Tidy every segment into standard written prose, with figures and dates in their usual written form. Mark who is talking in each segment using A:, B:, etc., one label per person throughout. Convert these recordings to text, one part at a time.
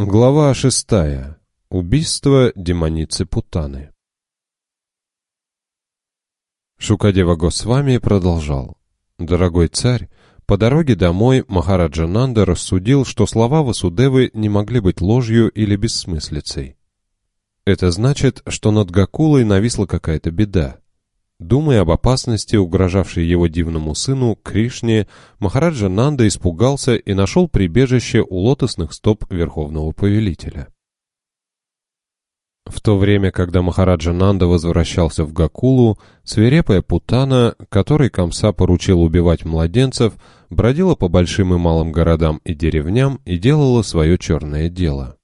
A: Глава 6. Убийство демоницы Путаны. Шукадева Госвами продолжал. «Дорогой царь, по дороге домой Махараджа Нанда рассудил, что слова Васудевы не могли быть ложью или бессмыслицей. Это значит, что над Гокулой нависла какая-то беда. Думая об опасности, угрожавшей его дивному сыну, Кришне, Махараджа Нанда испугался и нашел прибежище у лотосных стоп Верховного Повелителя. В то время, когда Махараджа Нанда возвращался в Гокулу, свирепая Путана, которой Камса поручил убивать младенцев, бродила по большим и малым городам и деревням и делала свое черное дело.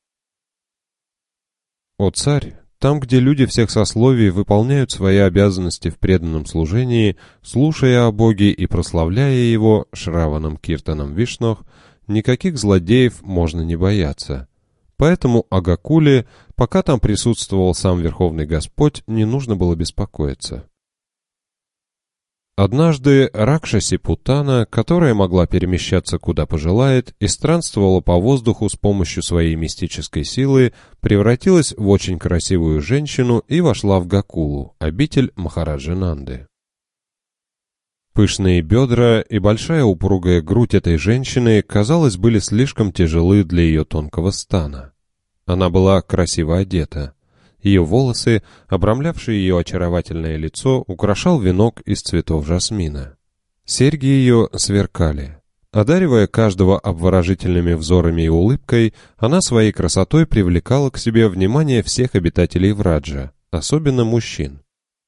A: «О царь! Там, где люди всех сословий выполняют свои обязанности в преданном служении, слушая о Боге и прославляя Его Шраванам Киртанам Вишнох, никаких злодеев можно не бояться. Поэтому о Гокуле, пока там присутствовал сам Верховный Господь, не нужно было беспокоиться». Однажды Ракшаси Путана, которая могла перемещаться куда пожелает и странствовала по воздуху с помощью своей мистической силы, превратилась в очень красивую женщину и вошла в Гокулу, обитель Махараджи Нанды. Пышные бедра и большая упругая грудь этой женщины, казалось, были слишком тяжелы для ее тонкого стана. Она была красиво одета. Ее волосы, обрамлявшие ее очаровательное лицо, украшал венок из цветов жасмина. Серьги ее сверкали. Одаривая каждого обворожительными взорами и улыбкой, она своей красотой привлекала к себе внимание всех обитателей Враджа, особенно мужчин.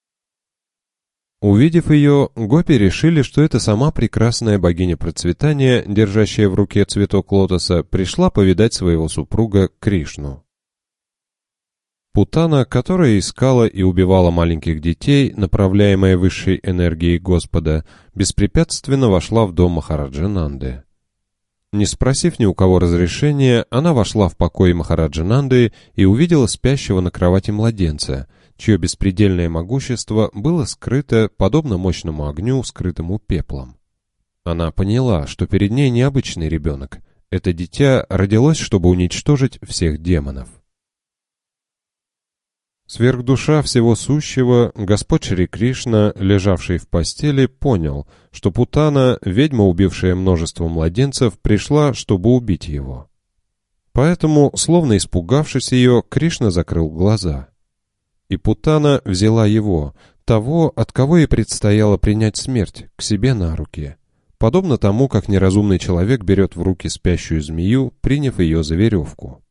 A: Увидев ее, гопи решили, что это сама прекрасная богиня процветания, держащая в руке цветок лотоса, пришла повидать своего супруга Кришну. Путана, которая искала и убивала маленьких детей, направляемая высшей энергией Господа, беспрепятственно вошла в дом Махараджа Нанды. Не спросив ни у кого разрешения, она вошла в покой Махараджа Нанды и увидела спящего на кровати младенца, чье беспредельное могущество было скрыто, подобно мощному огню, скрытому пеплом. Она поняла, что перед ней необычный ребенок. Это дитя родилось, чтобы уничтожить всех демонов. Сверхдуша всего сущего, Господь Шри Кришна, лежавший в постели, понял, что Путана, ведьма, убившая множество младенцев, пришла, чтобы убить его. Поэтому, словно испугавшись ее, Кришна закрыл глаза. И Путана взяла его, того, от кого ей предстояло принять смерть, к себе на руки, подобно тому, как неразумный человек берет в руки спящую змею, приняв ее за веревку.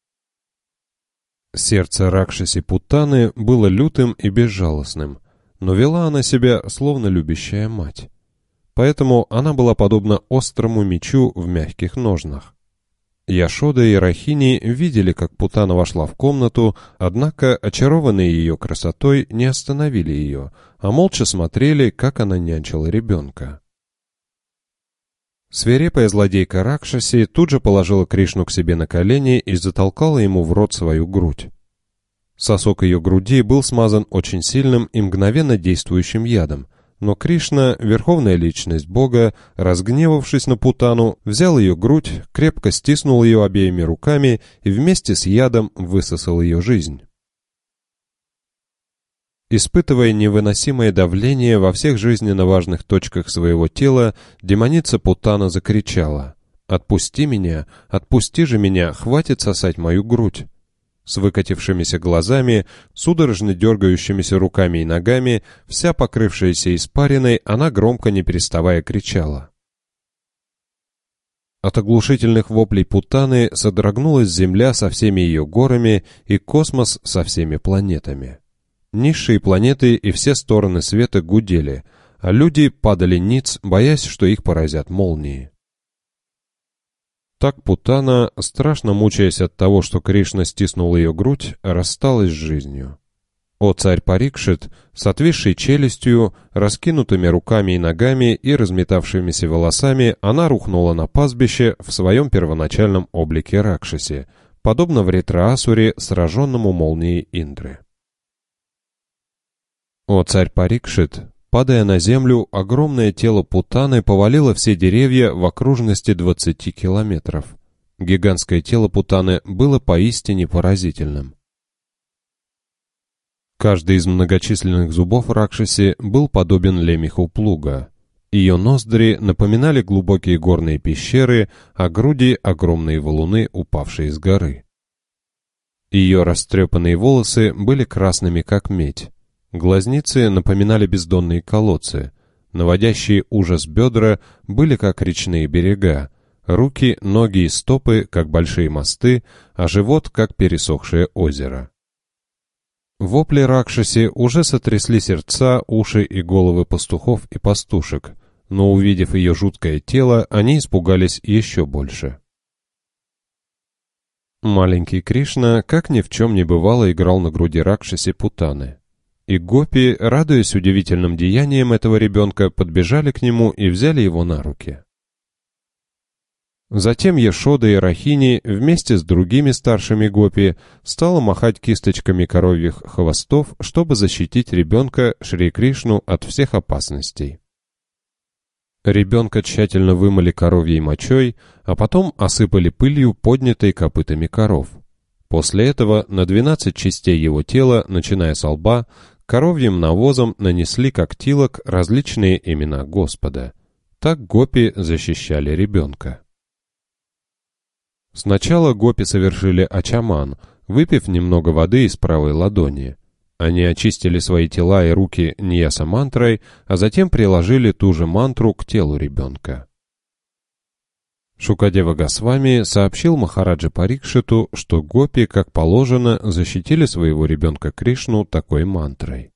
A: Сердце Ракшаси Путаны было лютым и безжалостным, но вела она себя словно любящая мать. Поэтому она была подобна острому мечу в мягких ножнах. Яшода и Рахини видели, как Путана вошла в комнату, однако, очарованные ее красотой, не остановили ее, а молча смотрели, как она нянчила ребенка. Свирепая злодейка Ракшаси тут же положила Кришну к себе на колени и затолкала ему в рот свою грудь. Сосок ее груди был смазан очень сильным и мгновенно действующим ядом, но Кришна, верховная личность Бога, разгневавшись на Путану, взял ее грудь, крепко стиснул ее обеими руками и вместе с ядом высосал ее жизнь. Испытывая невыносимое давление во всех жизненно важных точках своего тела, демоница Путана закричала: «Отпусти меня, отпусти же меня, хватит сосать мою грудь!» С выкатившимися глазами, судорожно дергающимися руками и ногами, вся покрывшаяся испариной, она громко не переставая кричала. От оглушительных воплей Путаны содрогнулась земля со всеми ее горами и космос со всеми планетами. Низшие планеты и все стороны света гудели, а люди падали ниц, боясь, что их поразят молнии. Так Путана, страшно мучаясь от того, что Кришна стиснул ее грудь, рассталась с жизнью. О царь Парикшит, с отвисшей челюстью, раскинутыми руками и ногами и разметавшимися волосами, она рухнула на пастбище в своем первоначальном облике Ракшаси, подобно Вритрасуре, сраженному молнией Индры. О царь Парикшит, падая на землю, огромное тело Путаны повалило все деревья в окружности 20 километров. Гигантское тело Путаны было поистине поразительным. Каждый из многочисленных зубов Ракшаси был подобен лемеху плуга. Ее ноздри напоминали глубокие горные пещеры, а груди — огромные валуны, упавшие с горы. Ее растрепанные волосы были красными, как медь. Глазницы напоминали бездонные колодцы. Наводящие ужас бедра были, как речные берега. Руки, ноги и стопы, как большие мосты, а живот, как пересохшее озеро. Вопли Ракшаси уже сотрясли сердца, уши и головы пастухов и пастушек, но, увидев ее жуткое тело, они испугались еще больше. Маленький Кришна, как ни в чем не бывало, играл на груди Ракшаси Путаны. И гопи, радуясь удивительным деяниям этого ребенка, подбежали к нему и взяли его на руки. Затем Яшода и Рахини вместе с другими старшими гопи стала махать кисточками коровьих хвостов, чтобы защитить ребенка Шри Кришну от всех опасностей. Ребенка тщательно вымыли коровьей мочой, а потом осыпали пылью, поднятой копытами коров. После этого на 12 частей его тела, начиная с лба, коровьим навозом нанесли как тилок различные имена Господа. Так гопи защищали ребенка. Сначала гопи совершили ачаман, выпив немного воды из правой ладони. Они очистили свои тела и руки ньяса-мантрой, а затем приложили ту же мантру к телу ребенка. Шукадева Госвами сообщил Махараджа Парикшиту, что гопи, как положено, защитили своего ребенка Кришну такой мантрой.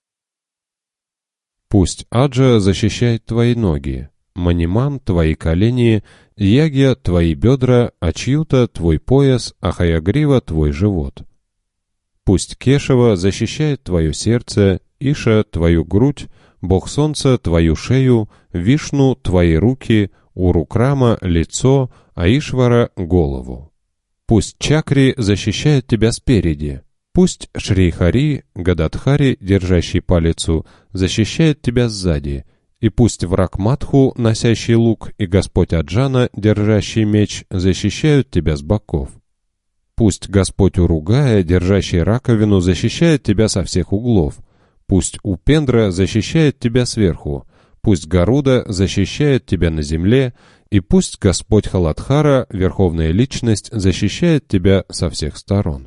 A: «Пусть Аджа защищает твои ноги, Маниман — твои колени, Ягья — твои бедра, Ачьюта — твой пояс, а Хаягрива — твой живот. Пусть Кешава защищает твое сердце, Иша — твою грудь, Бог Солнца — твою шею, Вишну — твои руки, Урукрама — лицо, а Ишвара — голову. Пусть Чакри защищает тебя спереди, пусть Шри-Хари, Гададхари, держащий палицу, защищает тебя сзади, и пусть враг Мадху, носящий лук, и Господь Аджана, держащий меч, защищают тебя с боков. Пусть Господь Уругая, держащий раковину, защищает тебя со всех углов. Пусть Упендра защищает тебя сверху. Пусть Гаруда защищает тебя на земле. И пусть Господь Халадхара, Верховная Личность, защищает тебя со всех сторон.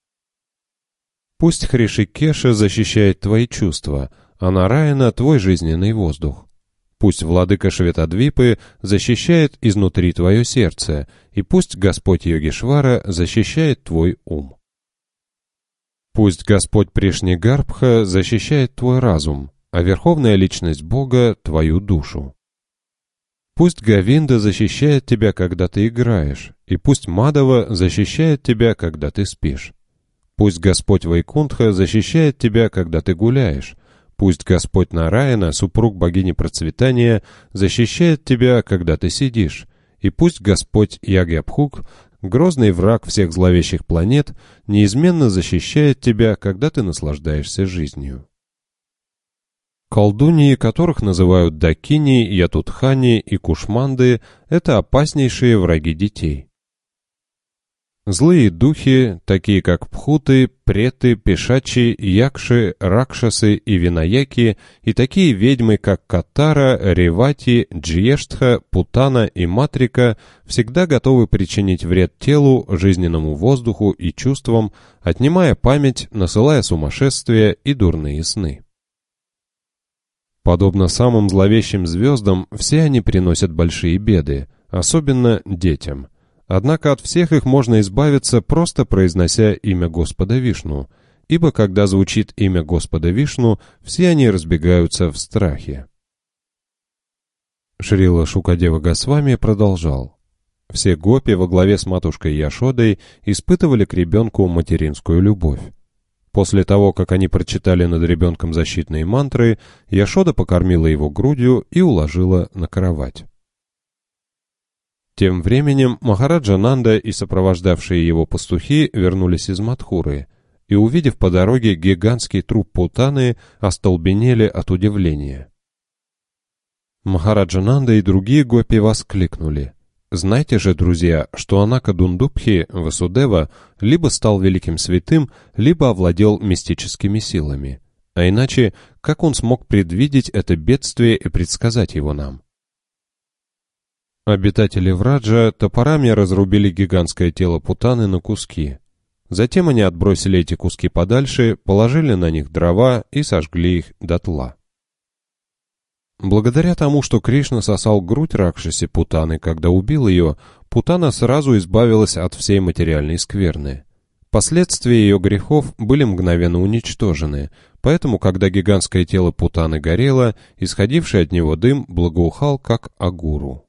A: Пусть Хришикеша защищает твои чувства, а Нараяна — твой жизненный воздух. Пусть Владыка Шветадвипы защищает изнутри твое сердце, и пусть Господь Йогишвара защищает твой ум. Пусть Господь Пришнигарбха защищает твой разум, а Верховная Личность Бога — твою душу. Пусть Говинда защищает тебя, когда ты играешь, и пусть Мадава защищает тебя, когда ты спишь. Пусть Господь Вайкунтха защищает тебя, когда ты гуляешь. Пусть Господь Нараяна, супруг богини процветания, защищает тебя, когда ты сидишь. И пусть Господь Ягьябхук, грозный враг всех зловещих планет, неизменно защищает тебя, когда ты наслаждаешься жизнью. Колдуньи, которых называют Дакини, Ятутхани и Кушманды, это опаснейшие враги детей. Злые духи, такие как Пхуты, Преты, Пешачи, Якши, Ракшасы и Винаяки, и такие ведьмы, как Катара, Ревати, Джьештха, Путана и Матрика, всегда готовы причинить вред телу, жизненному воздуху и чувствам, отнимая память, насылая сумасшествие и дурные сны. Подобно самым зловещим звездам, все они приносят большие беды, особенно детям. Однако от всех их можно избавиться, просто произнося имя Господа Вишну, ибо когда звучит имя Господа Вишну, все они разбегаются в страхе. Шрила Шукадева Госвами продолжал. Все гопи во главе с матушкой Яшодой испытывали к ребенку материнскую любовь. После того, как они прочитали над ребенком защитные мантры, Яшода покормила его грудью и уложила на кровать. Тем временем Махараджа Нанда и сопровождавшие его пастухи вернулись из Мадхуры и, увидев по дороге гигантский труп Путаны, остолбенели от удивления. Махараджа Нанда и другие гопи воскликнули: Знайте же, друзья, что Анакадундубхи Васудева либо стал великим святым, либо овладел мистическими силами. А иначе, как он смог предвидеть это бедствие и предсказать его нам? Обитатели Враджа топорами разрубили гигантское тело Путаны на куски. Затем они отбросили эти куски подальше, положили на них дрова и сожгли их дотла. Благодаря тому, что Кришна сосал грудь Ракшаси Путаны, когда убил ее, Путана сразу избавилась от всей материальной скверны. Последствия ее грехов были мгновенно уничтожены, поэтому, когда гигантское тело Путаны горело, исходивший от него дым благоухал, как агуру.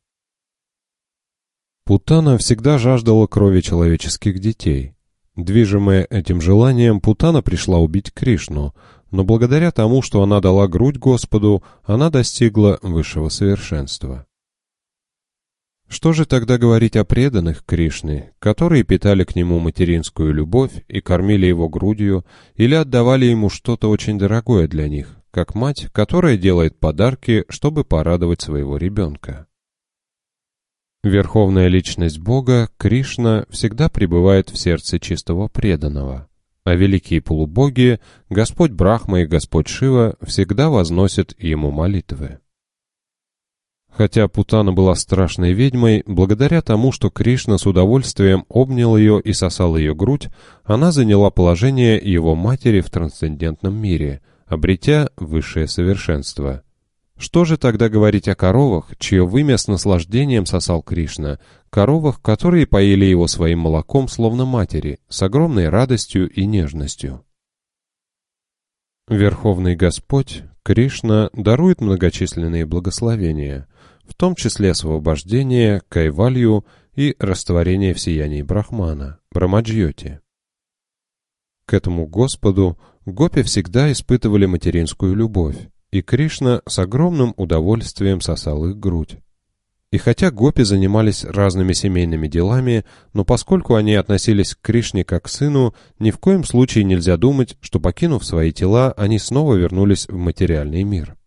A: Путана всегда жаждала крови человеческих детей. Движимая этим желанием, Путана пришла убить Кришну, но благодаря тому, что она дала грудь Господу, она достигла высшего совершенства. Что же тогда говорить о преданных Кришны, которые питали к нему материнскую любовь и кормили его грудью, или отдавали ему что-то очень дорогое для них, как мать, которая делает подарки, чтобы порадовать своего ребенка? Верховная личность Бога, Кришна, всегда пребывает в сердце чистого преданного, а великие полубоги, Господь Брахма и Господь Шива, всегда возносят ему молитвы. Хотя Путана была страшной ведьмой, благодаря тому, что Кришна с удовольствием обнял ее и сосал ее грудь, она заняла положение его матери в трансцендентном мире, обретя высшее совершенство. Что же тогда говорить о коровах, чье вымя с наслаждением сосал Кришна, коровах, которые поили его своим молоком словно матери, с огромной радостью и нежностью? Верховный Господь, Кришна, дарует многочисленные благословения, в том числе освобождение, кайвалью и растворение в сиянии Брахмана, Брамаджьоти. К этому Господу гопи всегда испытывали материнскую любовь, и Кришна с огромным удовольствием сосал их грудь. И хотя гопи занимались разными семейными делами, но поскольку они относились к Кришне как к сыну, ни в коем случае нельзя думать, что, покинув свои тела, они снова вернулись в материальный мир.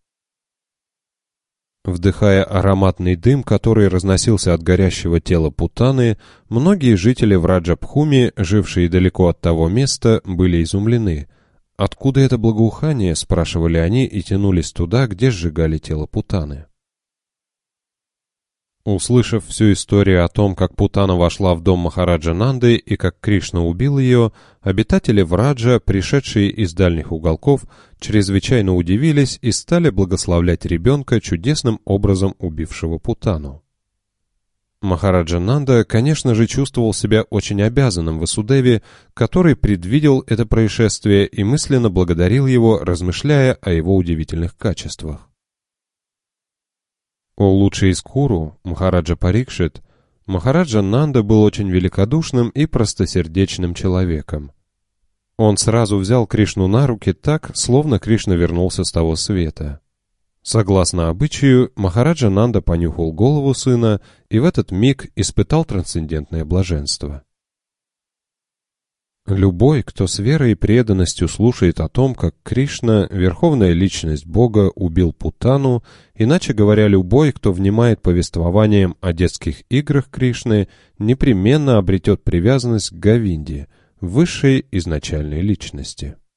A: Вдыхая ароматный дым, который разносился от горящего тела Путаны, многие жители Враджа-Бхуми, жившие далеко от того места, были изумлены. «Откуда это благоухание?» — спрашивали они и тянулись туда, где сжигали тело Путаны. Услышав всю историю о том, как Путана вошла в дом Махараджа Нанды и как Кришна убил ее, обитатели Враджа, пришедшие из дальних уголков, чрезвычайно удивились и стали благословлять ребенка, чудесным образом убившего Путану. Махараджа Нанда, конечно же, чувствовал себя очень обязанным Васудеве, который предвидел это происшествие и мысленно благодарил его, размышляя о его удивительных качествах. О лучший из Куру, Махараджа Парикшит, Махараджа Нанда был очень великодушным и простосердечным человеком. Он сразу взял Кришну на руки так, словно Кришна вернулся с того света. Согласно обычаю, Махараджа Нанда понюхал голову сына и в этот миг испытал трансцендентное блаженство. Любой, кто с верой и преданностью слушает о том, как Кришна, верховная личность Бога, убил Путану, иначе говоря, любой, кто внимает повествованиям о детских играх Кришны, непременно обретет привязанность к Говинде, высшей изначальной личности.